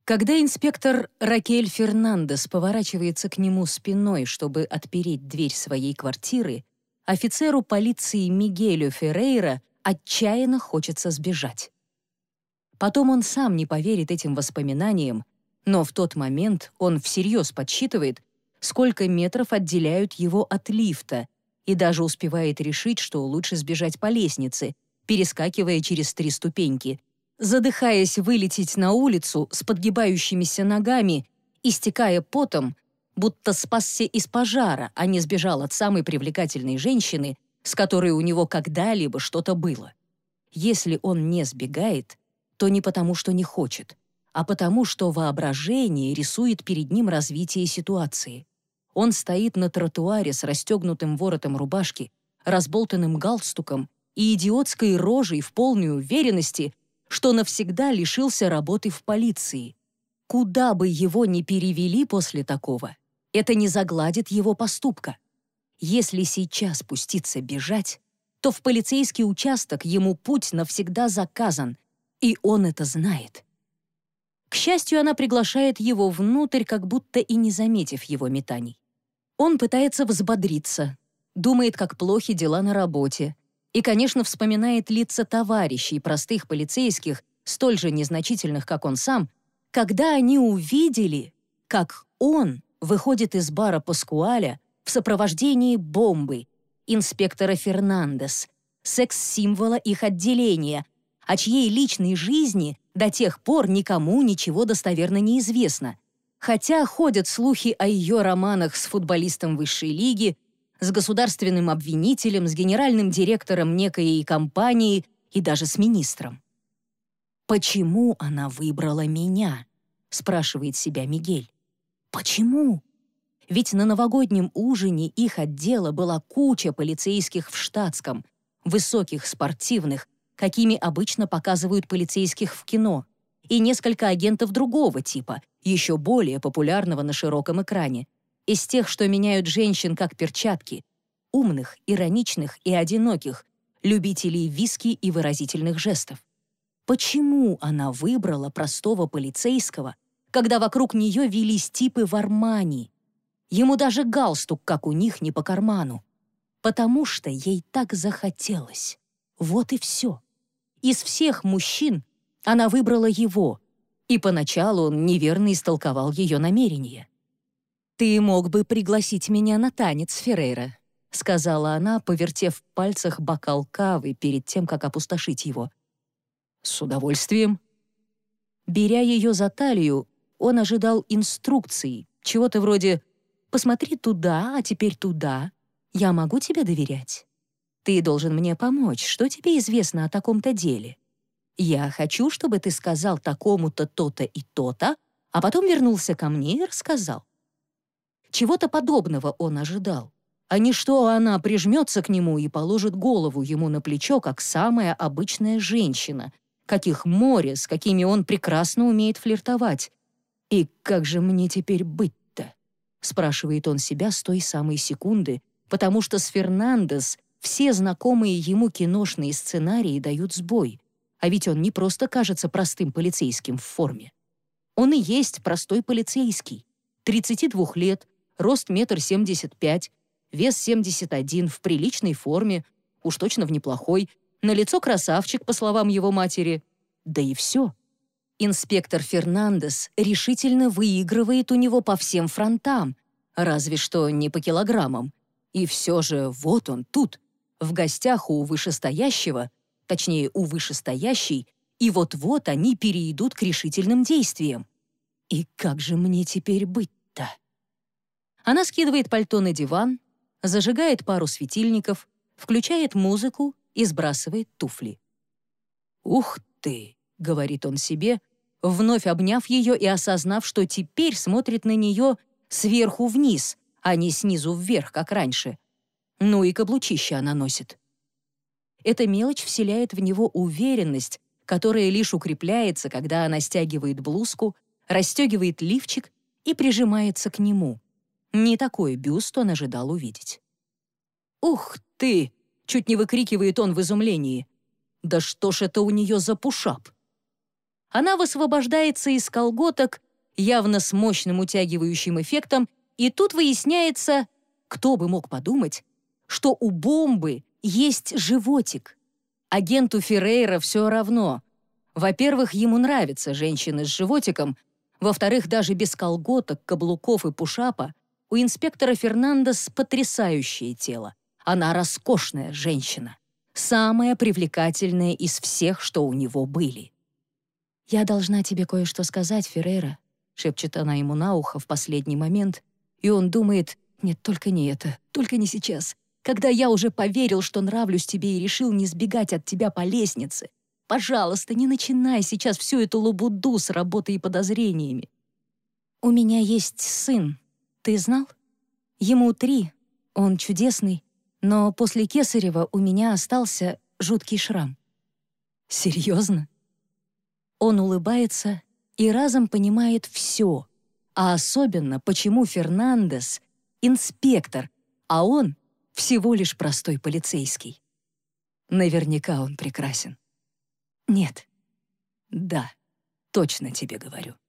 Когда инспектор Ракель Фернандес поворачивается к нему спиной, чтобы отпереть дверь своей квартиры, офицеру полиции Мигелю Феррейра отчаянно хочется сбежать. Потом он сам не поверит этим воспоминаниям, но в тот момент он всерьез подсчитывает, сколько метров отделяют его от лифта, и даже успевает решить, что лучше сбежать по лестнице, перескакивая через 3 ступеньки, задыхаясь вылететь на улицу с подгибающимися ногами, истекая потом, будто спасся из пожара, а не сбежал от самой привлекательной женщины, с которой у него когда-либо что-то было. Если он не сбегает, то не потому, что не хочет, а потому, что воображение рисует перед ним развитие ситуации. Он стоит на тротуаре с расстегнутым воротом рубашки, разболтанным галстуком и идиотской рожей в полной уверенности, что навсегда лишился работы в полиции. Куда бы его ни перевели после такого, это не загладит его поступка. Если сейчас пуститься бежать, то в полицейский участок ему путь навсегда заказан, и он это знает. К счастью, она приглашает его внутрь, как будто и не заметив его метаний. Он пытается взбодриться, думает, как плохи дела на работе, и, конечно, вспоминает лица товарищей, простых полицейских, столь же незначительных, как он сам, когда они увидели, как он выходит из бара Паскуаля в сопровождении бомбы, инспектора Фернандес, секс-символа их отделения, о чьей личной жизни до тех пор никому ничего достоверно не известно, хотя ходят слухи о ее романах с футболистом высшей лиги, с государственным обвинителем, с генеральным директором некой компании и даже с министром. «Почему она выбрала меня?» — спрашивает себя Мигель. «Почему? Ведь на новогоднем ужине их отдела была куча полицейских в штатском, высоких, спортивных, какими обычно показывают полицейских в кино, и несколько агентов другого типа, еще более популярного на широком экране, из тех, что меняют женщин как перчатки, умных, ироничных и одиноких, любителей виски и выразительных жестов. Почему она выбрала простого полицейского, когда вокруг нее велись типы в Армани? Ему даже галстук, как у них, не по карману. Потому что ей так захотелось. Вот и все. Из всех мужчин она выбрала его, и поначалу он неверно истолковал ее намерения. «Ты мог бы пригласить меня на танец, Феррейра», — сказала она, повертев в пальцах бокал кавы перед тем, как опустошить его. «С удовольствием». Беря ее за талию, он ожидал инструкций, чего-то вроде «посмотри туда, а теперь туда. Я могу тебе доверять? Ты должен мне помочь. Что тебе известно о таком-то деле? Я хочу, чтобы ты сказал такому-то то-то и то-то, а потом вернулся ко мне и рассказал». Чего-то подобного он ожидал, а не что она прижмется к нему и положит голову ему на плечо, как самая обычная женщина, каких море, с какими он прекрасно умеет флиртовать. «И как же мне теперь быть-то?» — спрашивает он себя с той самой секунды, потому что с Фернандес все знакомые ему киношные сценарии дают сбой, а ведь он не просто кажется простым полицейским в форме. Он и есть простой полицейский, 32 лет, рост 1,75 м, вес 71, в приличной форме, уж точно в неплохой, на лицо красавчик, по словам его матери. Да и все. Инспектор Фернандес решительно выигрывает у него по всем фронтам, разве что не по килограммам. И все же вот он тут, в гостях у вышестоящего, точнее, у вышестоящей, и вот-вот они перейдут к решительным действиям. И как же мне теперь быть-то? Она скидывает пальто на диван, зажигает пару светильников, включает музыку и сбрасывает туфли. «Ух ты!» — говорит он себе, вновь обняв ее и осознав, что теперь смотрит на нее сверху вниз, а не снизу вверх, как раньше. Ну и каблучище она носит. Эта мелочь вселяет в него уверенность, которая лишь укрепляется, когда она стягивает блузку, расстегивает лифчик и прижимается к нему. Не такой бюст он ожидал увидеть. «Ух ты!» — чуть не выкрикивает он в изумлении. «Да что ж это у нее за пушап?» Она высвобождается из колготок, явно с мощным утягивающим эффектом, и тут выясняется, кто бы мог подумать, что у бомбы есть животик. Агенту Феррейра все равно. Во-первых, ему нравятся женщины с животиком, во-вторых, даже без колготок, каблуков и пушапа у инспектора Фернандес потрясающее тело. Она роскошная женщина, самая привлекательная из всех, что у него были. «Я должна тебе кое-что сказать, Феррейра», — шепчет она ему на ухо в последний момент, и он думает: «Нет, только не это, только не сейчас, когда я уже поверил, что нравлюсь тебе и решил не сбегать от тебя по лестнице. Пожалуйста, не начинай сейчас всю эту лабуду с работой и подозрениями. У меня есть сын, ты знал? Ему 3, он чудесный, но после Кесарева у меня остался жуткий шрам». «Серьезно?» Он улыбается и разом понимает все, а особенно, почему Фернандес — инспектор, а он всего лишь простой полицейский. Наверняка он прекрасен. Нет. Да, точно тебе говорю.